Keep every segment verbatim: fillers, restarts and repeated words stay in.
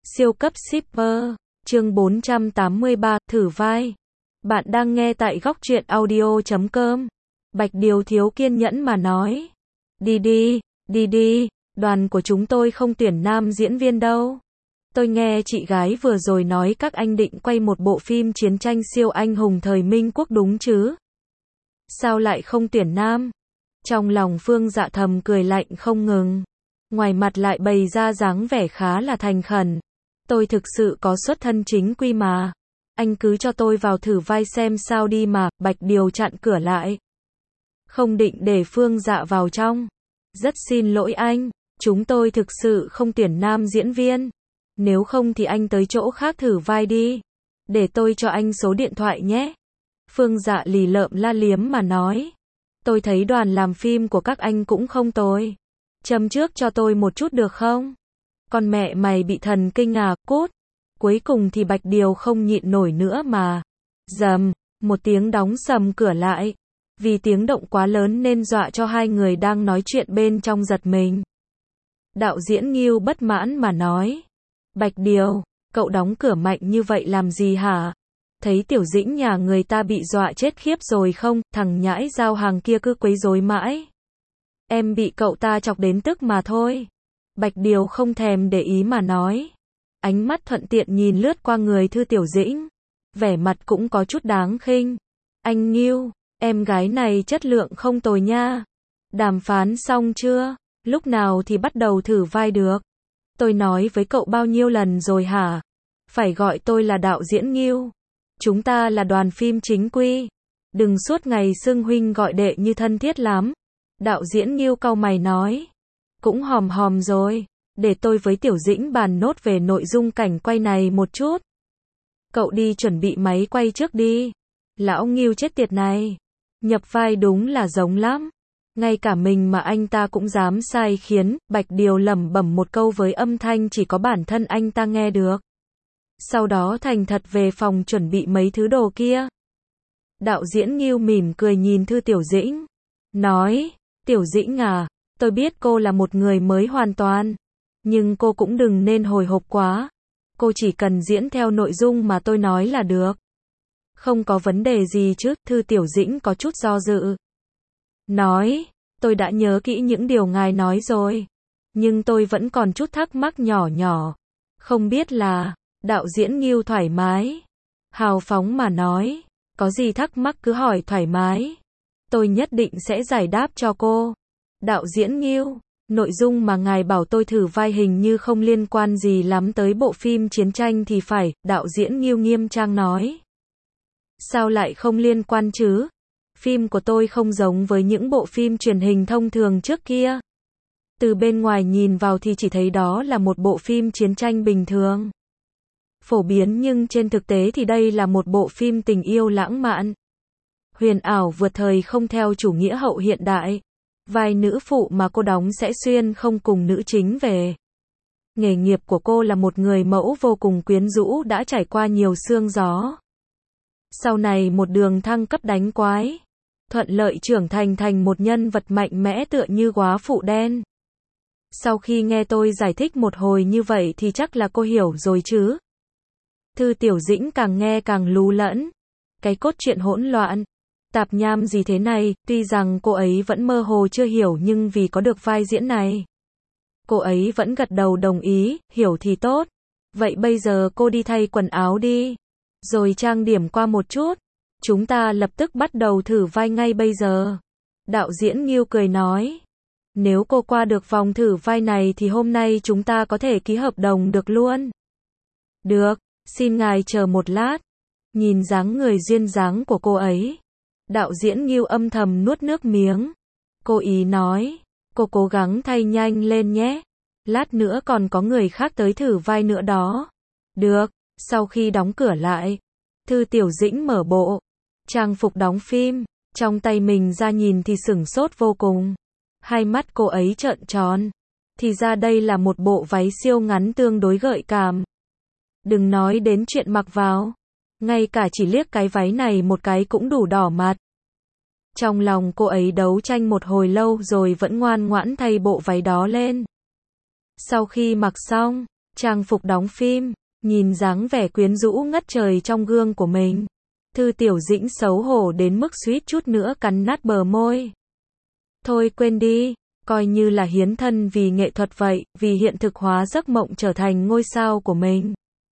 Siêu cấp shipper, chương bốn trăm tám mươi ba, thử vai. Bạn đang nghe tại góc truyện audio chấm com. Bạch Điều thiếu kiên nhẫn mà nói. Đi đi, đi đi, đoàn của chúng tôi không tuyển nam diễn viên đâu. Tôi nghe chị gái vừa rồi nói các anh định quay một bộ phim chiến tranh siêu anh hùng thời Minh Quốc đúng chứ? Sao lại không tuyển nam? Trong lòng Phương Dạ thầm cười lạnh không ngừng. Ngoài mặt lại bày ra dáng vẻ khá là thành khẩn. Tôi thực sự có xuất thân chính quy mà. Anh cứ cho tôi vào thử vai xem sao đi mà. Bạch Điều chặn cửa lại. Không định để Phương Dạ vào trong. Rất xin lỗi anh, chúng tôi thực sự không tuyển nam diễn viên. Nếu không thì anh tới chỗ khác thử vai đi. Để tôi cho anh số điện thoại nhé. Phương Dạ lì lợm la liếm mà nói. Tôi thấy đoàn làm phim của các anh cũng không tồi. Châm trước cho tôi một chút được không? Con mẹ mày bị thần kinh à, cút. Cuối cùng thì Bạch Điều không nhịn nổi nữa mà. Dầm, một tiếng đóng sầm cửa lại. Vì tiếng động quá lớn nên dọa cho hai người đang nói chuyện bên trong giật mình. Đạo diễn Ngưu bất mãn mà nói. Bạch Điều, cậu đóng cửa mạnh như vậy làm gì hả? Thấy Tiểu Dĩnh nhà người ta bị dọa chết khiếp rồi không? Thằng nhãi giao hàng kia cứ quấy rối mãi. Em bị cậu ta chọc đến tức mà thôi. Bạch Điều không thèm để ý mà nói. Ánh mắt thuận tiện nhìn lướt qua người Thư Tiểu Dĩnh. Vẻ mặt cũng có chút đáng khinh. Anh Ngưu, em gái này chất lượng không tồi nha. Đàm phán xong chưa? Lúc nào thì bắt đầu thử vai được? Tôi nói với cậu bao nhiêu lần rồi hả? Phải gọi tôi là đạo diễn Ngưu. Chúng ta là đoàn phim chính quy. Đừng suốt ngày xưng huynh gọi đệ như thân thiết lắm. Đạo diễn Ngưu cau mày nói. Cũng hòm hòm rồi. Để tôi với Tiểu Dĩnh bàn nốt về nội dung cảnh quay này một chút. Cậu đi chuẩn bị máy quay trước đi. Lão Ngưu chết tiệt này. Nhập vai đúng là giống lắm. Ngay cả mình mà anh ta cũng dám sai khiến. Bạch Điều lẩm bẩm một câu với âm thanh chỉ có bản thân anh ta nghe được. Sau đó thành thật về phòng chuẩn bị mấy thứ đồ kia. Đạo diễn Ngưu mỉm cười nhìn Thư Tiểu Dĩnh. Nói, Tiểu Dĩnh à, tôi biết cô là một người mới hoàn toàn. Nhưng cô cũng đừng nên hồi hộp quá. Cô chỉ cần diễn theo nội dung mà tôi nói là được. Không có vấn đề gì chứ? Thư Tiểu Dĩnh có chút do dự. Nói, tôi đã nhớ kỹ những điều ngài nói rồi. Nhưng tôi vẫn còn chút thắc mắc nhỏ nhỏ. Không biết là, đạo diễn Ngưu thoải mái. Hào phóng mà nói, có gì thắc mắc cứ hỏi thoải mái. Tôi nhất định sẽ giải đáp cho cô. Đạo diễn Ngưu, nội dung mà ngài bảo tôi thử vai hình như không liên quan gì lắm tới bộ phim chiến tranh thì phải, đạo diễn Ngưu nghiêm trang nói. Sao lại không liên quan chứ? Phim của tôi không giống với những bộ phim truyền hình thông thường trước kia. Từ bên ngoài nhìn vào thì chỉ thấy đó là một bộ phim chiến tranh bình thường. Phổ biến nhưng trên thực tế thì đây là một bộ phim tình yêu lãng mạn. Huyền ảo vượt thời không theo chủ nghĩa hậu hiện đại. Vai nữ phụ mà cô đóng sẽ xuyên không cùng nữ chính về. Nghề nghiệp của cô là một người mẫu vô cùng quyến rũ đã trải qua nhiều sương gió. Sau này một đường thăng cấp đánh quái. Thuận lợi trưởng thành thành một nhân vật mạnh mẽ tựa như góa phụ đen. Sau khi nghe tôi giải thích một hồi như vậy thì chắc là cô hiểu rồi chứ. Thư Tiểu Dĩnh càng nghe càng lú lẫn. Cái cốt truyện hỗn loạn. Tạp nham gì thế này, tuy rằng cô ấy vẫn mơ hồ chưa hiểu nhưng vì có được vai diễn này. Cô ấy vẫn gật đầu đồng ý, hiểu thì tốt. Vậy bây giờ cô đi thay quần áo đi. Rồi trang điểm qua một chút. Chúng ta lập tức bắt đầu thử vai ngay bây giờ. Đạo diễn Ngưu cười nói. Nếu cô qua được vòng thử vai này thì hôm nay chúng ta có thể ký hợp đồng được luôn. Được, xin ngài chờ một lát. Nhìn dáng người duyên dáng của cô ấy. Đạo diễn Ngưu âm thầm nuốt nước miếng. Cô ý nói. Cô cố gắng thay nhanh lên nhé. Lát nữa còn có người khác tới thử vai nữa đó. Được, sau khi đóng cửa lại. Thư Tiểu Dĩnh mở bộ. Trang phục đóng phim. Trong tay mình ra nhìn thì sửng sốt vô cùng. Hai mắt cô ấy trợn tròn. Thì ra đây là một bộ váy siêu ngắn tương đối gợi cảm. Đừng nói đến chuyện mặc vào. Ngay cả chỉ liếc cái váy này một cái cũng đủ đỏ mặt. Trong lòng cô ấy đấu tranh một hồi lâu rồi vẫn ngoan ngoãn thay bộ váy đó lên. Sau khi mặc xong, trang phục đóng phim, nhìn dáng vẻ quyến rũ ngất trời trong gương của mình. Thư Tiểu Dĩnh xấu hổ đến mức suýt chút nữa cắn nát bờ môi. Thôi quên đi, coi như là hiến thân vì nghệ thuật vậy, vì hiện thực hóa giấc mộng trở thành ngôi sao của mình.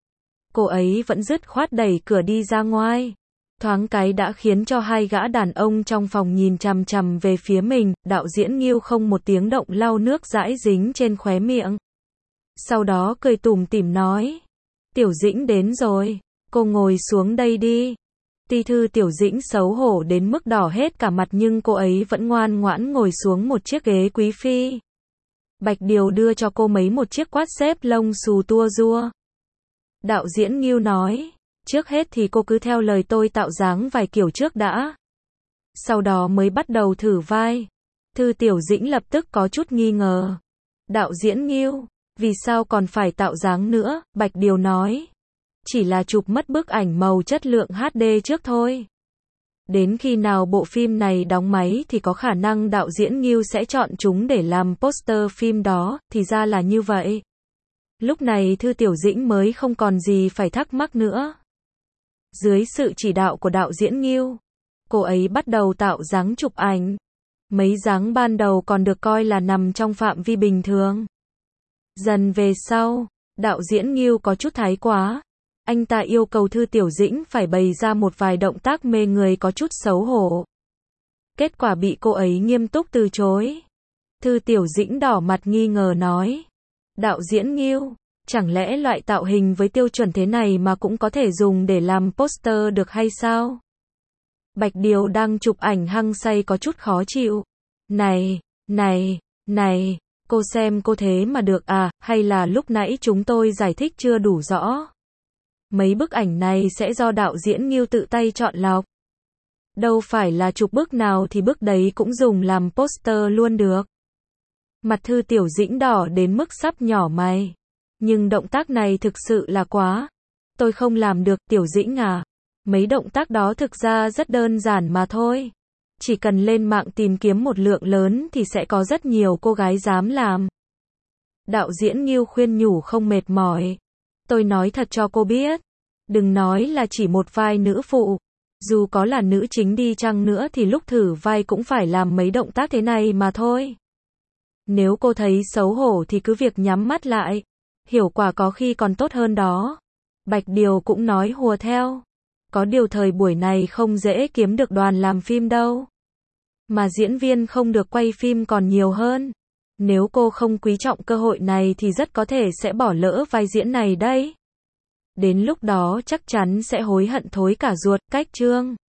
Cô ấy vẫn dứt khoát đẩy cửa đi ra ngoài. Thoáng cái đã khiến cho hai gã đàn ông trong phòng nhìn chằm chằm về phía mình, đạo diễn Ngưu không một tiếng động lau nước dãi dính trên khóe miệng. Sau đó cười tủm tỉm nói, Tiểu Dĩnh đến rồi, cô ngồi xuống đây đi. Ti Thư Tiểu Dĩnh xấu hổ đến mức đỏ hết cả mặt nhưng cô ấy vẫn ngoan ngoãn ngồi xuống một chiếc ghế quý phi. Bạch Điều đưa cho cô mấy một chiếc quát xếp lông xù tua rua. Đạo diễn Ngưu nói, trước hết thì cô cứ theo lời tôi tạo dáng vài kiểu trước đã. Sau đó mới bắt đầu thử vai. Thư Tiểu Dĩnh lập tức có chút nghi ngờ. Đạo diễn Ngưu, vì sao còn phải tạo dáng nữa? Bạch Điều nói, chỉ là chụp mất bức ảnh màu chất lượng hát đê trước thôi. Đến khi nào bộ phim này đóng máy thì có khả năng đạo diễn Ngưu sẽ chọn chúng để làm poster phim đó, thì ra là như vậy. Lúc này Thư Tiểu Dĩnh mới không còn gì phải thắc mắc nữa. Dưới sự chỉ đạo của đạo diễn Ngưu, cô ấy bắt đầu tạo dáng chụp ảnh. Mấy dáng ban đầu còn được coi là nằm trong phạm vi bình thường. Dần về sau, đạo diễn Ngưu có chút thái quá. Anh ta yêu cầu Thư Tiểu Dĩnh phải bày ra một vài động tác mê người có chút xấu hổ. Kết quả bị cô ấy nghiêm túc từ chối. Thư Tiểu Dĩnh đỏ mặt nghi ngờ nói, đạo diễn Ngưu, chẳng lẽ loại tạo hình với tiêu chuẩn thế này mà cũng có thể dùng để làm poster được hay sao? Bạch Điều đang chụp ảnh hăng say có chút khó chịu. Này, này, này, cô xem cô thế mà được à, hay là lúc nãy chúng tôi giải thích chưa đủ rõ? Mấy bức ảnh này sẽ do đạo diễn Ngưu tự tay chọn lọc. Đâu phải là chụp bức nào thì bức đấy cũng dùng làm poster luôn được. Mặt Thư Tiểu Dĩnh đỏ đến mức sắp nhỏ mày. Nhưng động tác này thực sự là quá. Tôi không làm được, Tiểu Dĩnh à. Mấy động tác đó thực ra rất đơn giản mà thôi. Chỉ cần lên mạng tìm kiếm một lượng lớn thì sẽ có rất nhiều cô gái dám làm. Đạo diễn Ngưu khuyên nhủ không mệt mỏi. Tôi nói thật cho cô biết. Đừng nói là chỉ một vai nữ phụ. Dù có là nữ chính đi chăng nữa thì lúc thử vai cũng phải làm mấy động tác thế này mà thôi. Nếu cô thấy xấu hổ thì cứ việc nhắm mắt lại. Hiệu quả có khi còn tốt hơn đó. Bạch Điều cũng nói hùa theo. Có điều thời buổi này không dễ kiếm được đoàn làm phim đâu. Mà diễn viên không được quay phim còn nhiều hơn. Nếu cô không quý trọng cơ hội này thì rất có thể sẽ bỏ lỡ vai diễn này đấy. Đến lúc đó chắc chắn sẽ hối hận thối cả ruột. Cách chương